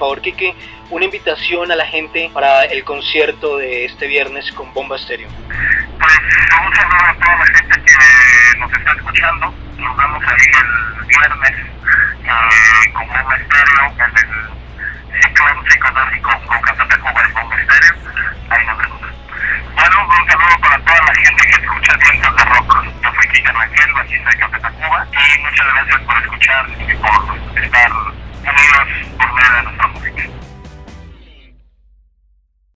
favor, Quique, una invitación a la gente para el concierto de este viernes con Bomba Estéreo. Pues un saludo a toda la gente que nos está escuchando. Nos vemos ahí el viernes con Bomba Estéreo en el ciclo psicodélico con Café Tacuba y Bomba Estéreo. Ahí nos vemos. Bueno, un saludo para toda la gente que escucha Vientos de Rock. Yo soy Quique Rangel, bajista de Café Tacuba, y muchas gracias por escuchar y por estar unidos por medio de nosotros.